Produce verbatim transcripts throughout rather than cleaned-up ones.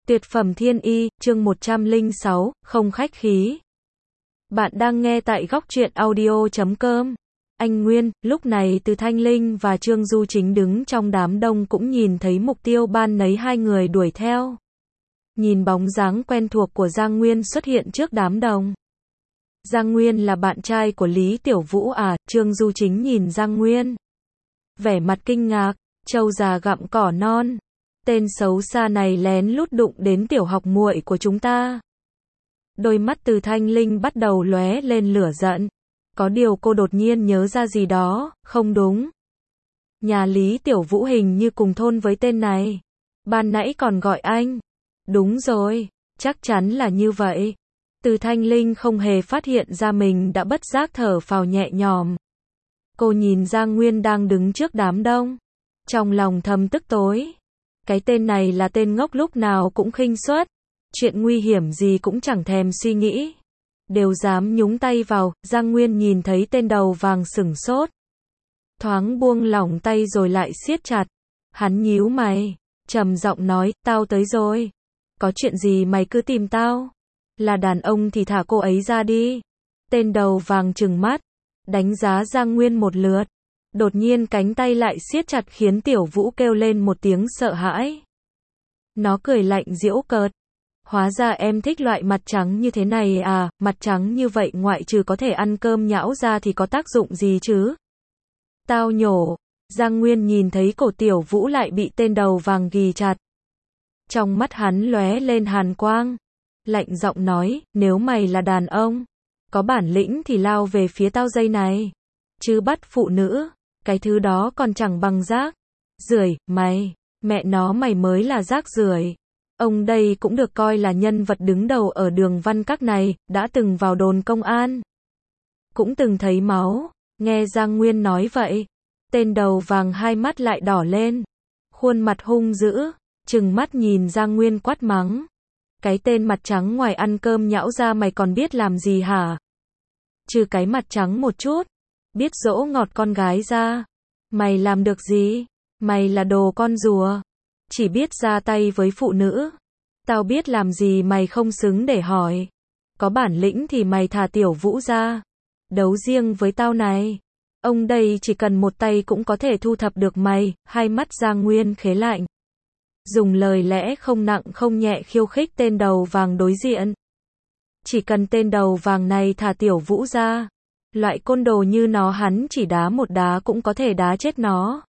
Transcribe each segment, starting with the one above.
Tuyệt phẩm thiên y, chương một trăm lẻ sáu, không khách khí. Bạn đang nghe tại góc truyện audio chấm com. Anh Nguyên, lúc này Từ Thanh Linh và Trương Du Chính đứng trong đám đông cũng nhìn thấy mục tiêu ban nấy hai người đuổi theo. Nhìn bóng dáng quen thuộc của Giang Nguyên xuất hiện trước đám đông. Giang Nguyên là bạn trai của Lý Tiểu Vũ à? Trương Du Chính nhìn Giang Nguyên. Vẻ mặt kinh ngạc, trâu già gặm cỏ non. Tên xấu xa này lén lút đụng đến tiểu học muội của chúng ta. Đôi mắt Từ Thanh Linh bắt đầu lóe lên lửa giận. Có điều cô đột nhiên nhớ ra gì đó, không đúng. Nhà Lý Tiểu Vũ hình như cùng thôn với tên này. Ban nãy còn gọi anh. Đúng rồi, chắc chắn là như vậy. Từ Thanh Linh không hề phát hiện ra mình đã bất giác thở phào nhẹ nhõm. Cô nhìn Giang Nguyên đang đứng trước đám đông. Trong lòng thầm tức tối. Cái tên này là tên ngốc lúc nào cũng khinh suất. Chuyện nguy hiểm gì cũng chẳng thèm suy nghĩ. Đều dám nhúng tay vào. Giang Nguyên nhìn thấy tên đầu vàng sửng sốt. Thoáng buông lỏng tay rồi lại siết chặt. Hắn nhíu mày, trầm giọng nói, tao tới rồi. Có chuyện gì mày cứ tìm tao. Là đàn ông thì thả cô ấy ra đi. Tên đầu vàng trừng mắt, đánh giá Giang Nguyên một lượt. Đột nhiên cánh tay lại siết chặt khiến Tiểu Vũ kêu lên một tiếng sợ hãi. Nó cười lạnh giễu cợt. Hóa ra em thích loại mặt trắng như thế này à? Mặt trắng như vậy ngoại trừ có thể ăn cơm nhão ra thì có tác dụng gì chứ? Tao nhổ. Giang Nguyên nhìn thấy cổ Tiểu Vũ lại bị tên đầu vàng ghì chặt. Trong mắt hắn lóe lên hàn quang. Lạnh giọng nói, nếu mày là đàn ông, có bản lĩnh thì lao về phía tao giây này. Chứ bắt phụ nữ, cái thứ đó còn chẳng bằng rác. Rưởi, mày, mẹ nó mày mới là rác rưởi. Ông đây cũng được coi là nhân vật đứng đầu ở Đường Văn Các này, đã từng vào đồn công an. Cũng từng thấy máu, nghe Giang Nguyên nói vậy. Tên đầu vàng hai mắt lại đỏ lên. Khuôn mặt hung dữ, trừng mắt nhìn Giang Nguyên quát mắng. Cái tên mặt trắng ngoài ăn cơm nhão ra mày còn biết làm gì hả? Trừ cái mặt trắng một chút, biết dỗ ngọt con gái ra. Mày làm được gì? Mày là đồ con rùa. Chỉ biết ra tay với phụ nữ. Tao biết làm gì mày không xứng để hỏi. Có bản lĩnh thì mày thả Tiểu Vũ ra. Đấu riêng với tao này. Ông đây chỉ cần một tay cũng có thể thu thập được mày. Hai mắt Giang Nguyên khế lạnh. Dùng lời lẽ không nặng không nhẹ khiêu khích tên đầu vàng đối diện. Chỉ cần tên đầu vàng này thả Tiểu Vũ ra. Loại côn đồ như nó hắn chỉ đá một đá cũng có thể đá chết nó.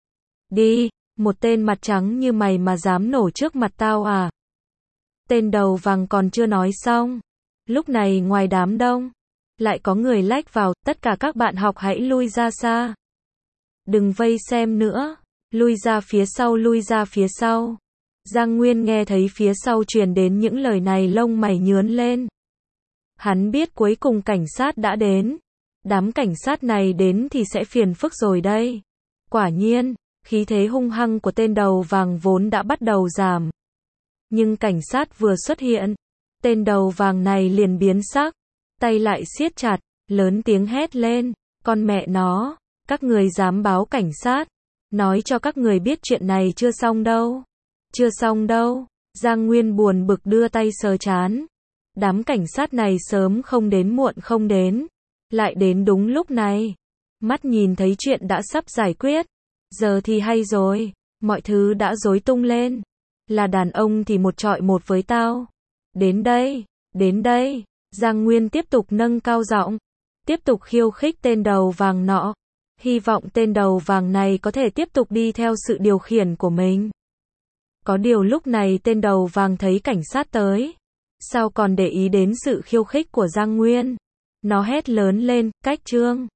Đi, một tên mặt trắng như mày mà dám nổ trước mặt tao à? Tên đầu vàng còn chưa nói xong. Lúc này ngoài đám đông, lại có người lách vào, tất cả các bạn học hãy lui ra xa. Đừng vây xem nữa, lui ra phía sau lui ra phía sau. Giang Nguyên nghe thấy phía sau truyền đến những lời này lông mày nhướn lên. Hắn biết cuối cùng cảnh sát đã đến. Đám cảnh sát này đến thì sẽ phiền phức rồi đây. Quả nhiên, khí thế hung hăng của tên đầu vàng vốn đã bắt đầu giảm. Nhưng cảnh sát vừa xuất hiện, tên đầu vàng này liền biến sắc, tay lại siết chặt, lớn tiếng hét lên, con mẹ nó, các người dám báo cảnh sát, nói cho các người biết chuyện này chưa xong đâu. Chưa xong đâu. Giang Nguyên buồn bực đưa tay sờ trán. Đám cảnh sát này sớm không đến muộn không đến, lại đến đúng lúc này. Mắt nhìn thấy chuyện đã sắp giải quyết. Giờ thì hay rồi, mọi thứ đã rối tung lên. Là đàn ông thì một trọi một với tao. Đến đây, đến đây. Giang Nguyên tiếp tục nâng cao giọng, tiếp tục khiêu khích tên đầu vàng nọ. Hy vọng tên đầu vàng này có thể tiếp tục đi theo sự điều khiển của mình. Có điều lúc này tên đầu vàng thấy cảnh sát tới. Sao còn để ý đến sự khiêu khích của Giang Nguyên? Nó hét lớn lên, cách Trương.